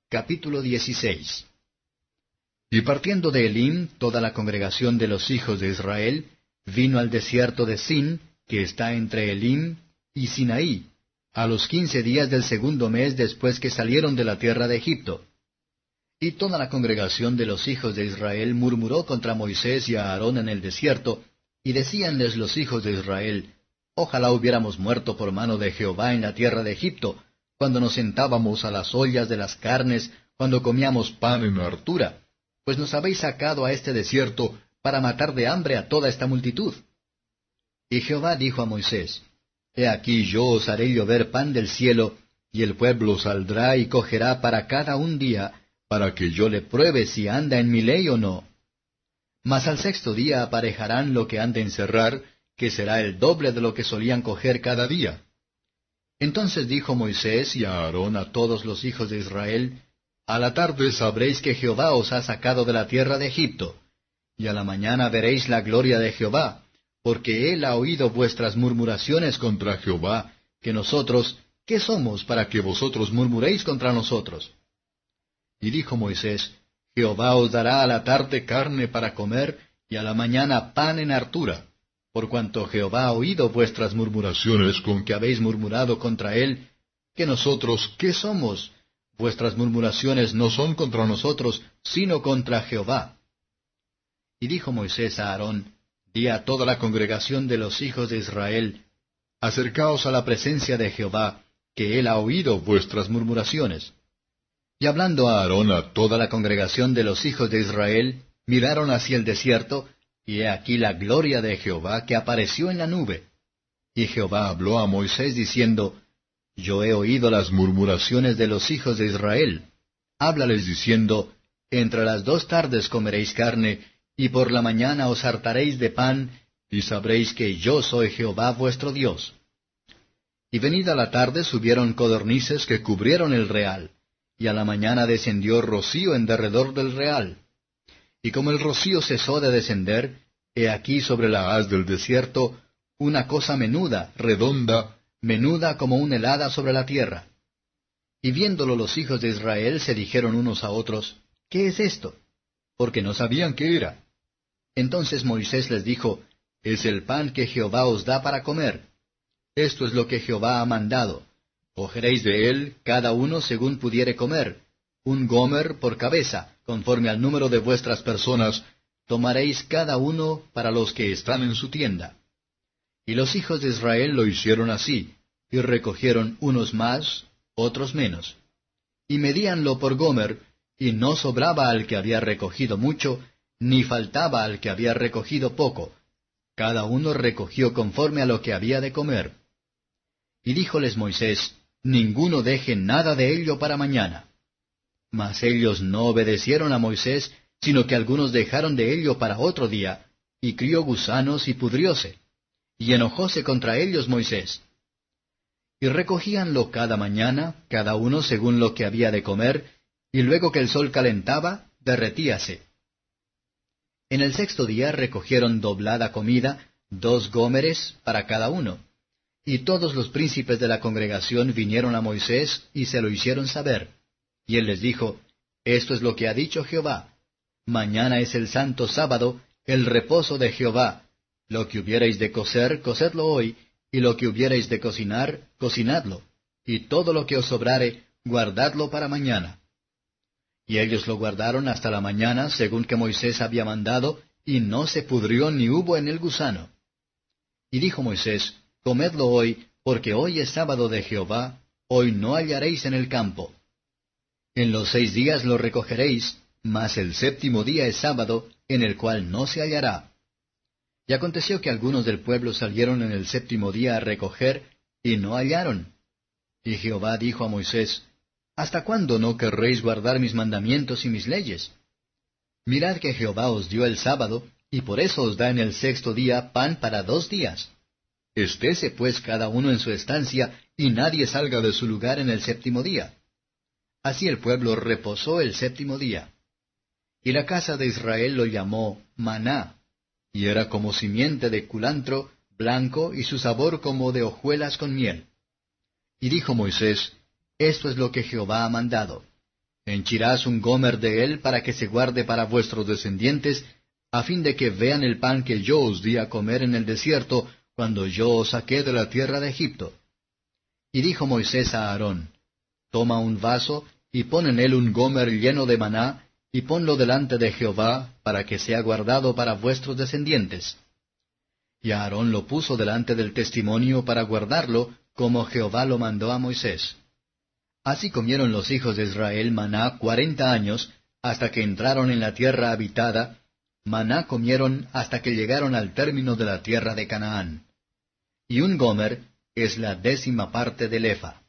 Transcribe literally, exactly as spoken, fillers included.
Capítulo dieciséis. Y partiendo de Elim, toda la congregación de los hijos de Israel vino al desierto de Sin, que está entre Elim y Sinaí, a los quince días del segundo mes después que salieron de la tierra de Egipto. Y toda la congregación de los hijos de Israel murmuró contra Moisés y a Aarón en el desierto, y decíanles los hijos de Israel, Ojalá hubiéramos muerto por mano de Jehová en la tierra de Egipto, cuando nos sentábamos a las ollas de las carnes, cuando comíamos pan en hartura, pues nos habéis sacado a este desierto para matar de hambre a toda esta multitud. Y Jehová dijo a Moisés, He aquí yo os haré llover pan del cielo, y el pueblo saldrá y cogerá para cada un día, para que yo le pruebe si anda en mi ley o no. Mas al sexto día aparejarán lo que han de encerrar, que será el doble de lo que solían coger cada día. Entonces dijo Moisés y a Aarón a todos los hijos de Israel, A la tarde sabréis que Jehová os ha sacado de la tierra de Egipto, y a la mañana veréis la gloria de Jehová, porque él ha oído vuestras murmuraciones contra Jehová, que nosotros, ¿qué somos para que vosotros murmuréis contra nosotros? Y dijo Moisés, Jehová os dará a la tarde carne para comer, y a la mañana pan en hartura, por cuanto Jehová ha oído vuestras murmuraciones con que habéis murmurado contra él, que nosotros, ¿qué somos? Vuestras murmuraciones no son contra nosotros, sino contra Jehová. Y dijo Moisés a Aarón, Di a toda la congregación de los hijos de Israel, Acercaos a la presencia de Jehová, que él ha oído vuestras murmuraciones. Y hablando a Aarón a toda la congregación de los hijos de Israel, miraron hacia el desierto, y he aquí la gloria de Jehová que apareció en la nube. Y Jehová habló a Moisés diciendo, Yo he oído las murmuraciones de los hijos de Israel. Háblales diciendo, Entre las dos tardes comeréis carne, y por la mañana os hartaréis de pan, y sabréis que yo soy Jehová vuestro Dios. Y venida la tarde subieron codornices que cubrieron el real, y a la mañana descendió rocío en derredor del real. Y como el rocío cesó de descender, he aquí sobre la haz del desierto una cosa menuda, redonda, menuda como una helada sobre la tierra. Y viéndolo los hijos de Israel se dijeron unos a otros, ¿Qué es esto? Porque no sabían qué era. Entonces Moisés les dijo, Es el pan que Jehová os da para comer. Esto es lo que Jehová ha mandado. Cogeréis de él, cada uno según pudiere comer, un gomer por cabeza, conforme al número de vuestras personas, tomaréis cada uno para los que están en su tienda. Y los hijos de Israel lo hicieron así, y recogieron unos más, otros menos. Y medíanlo por gomer, y no sobraba al que había recogido mucho, ni faltaba al que había recogido poco. Cada uno recogió conforme a lo que había de comer. Y díjoles Moisés, Ninguno deje nada de ello para mañana. Mas ellos no obedecieron a Moisés, sino que algunos dejaron de ello para otro día, y crió gusanos y pudrióse. Y enojóse contra ellos Moisés. Y recogíanlo cada mañana, cada uno según lo que había de comer, y luego que el sol calentaba, derretíase. En el sexto día recogieron doblada comida, dos gómeres para cada uno. Y todos los príncipes de la congregación vinieron a Moisés y se lo hicieron saber. Y él les dijo, Esto es lo que ha dicho Jehová. Mañana es el santo sábado, el reposo de Jehová. Lo que hubierais de cocer, cocedlo hoy, y lo que hubierais de cocinar, cocinadlo. Y todo lo que os sobrare, guardadlo para mañana. Y ellos lo guardaron hasta la mañana, según que Moisés había mandado, y no se pudrió ni hubo en él gusano. Y dijo Moisés, Comedlo hoy, porque hoy es sábado de Jehová, hoy no hallaréis en el campo. En los seis días lo recogeréis, mas el séptimo día es sábado, en el cual no se hallará. Y aconteció que algunos del pueblo salieron en el séptimo día a recoger, y no hallaron. Y Jehová dijo a Moisés, ¿Hasta cuándo no querréis guardar mis mandamientos y mis leyes? Mirad que Jehová os dio el sábado, y por eso os da en el sexto día pan para dos días. Estése pues cada uno en su estancia, y nadie salga de su lugar en el séptimo día. Así el pueblo reposó el séptimo día. Y la casa de Israel lo llamó maná, y era como simiente de culantro, blanco, y su sabor como de hojuelas con miel. Y dijo Moisés, Esto es lo que Jehová ha mandado. Henchirás un gomer de él para que se guarde para vuestros descendientes, a fin de que vean el pan que yo os di a comer en el desierto, cuando yo os saqué de la tierra de Egipto. Y dijo Moisés a Aarón, Toma un vaso, y pon en él un gomer lleno de maná, y ponlo delante de Jehová, para que sea guardado para vuestros descendientes. Y Aarón lo puso delante del testimonio para guardarlo, como Jehová lo mandó a Moisés. Así comieron los hijos de Israel maná cuarenta años, hasta que entraron en la tierra habitada. Maná comieron hasta que llegaron al término de la tierra de Canaán. Y un gomer es la décima parte del efa.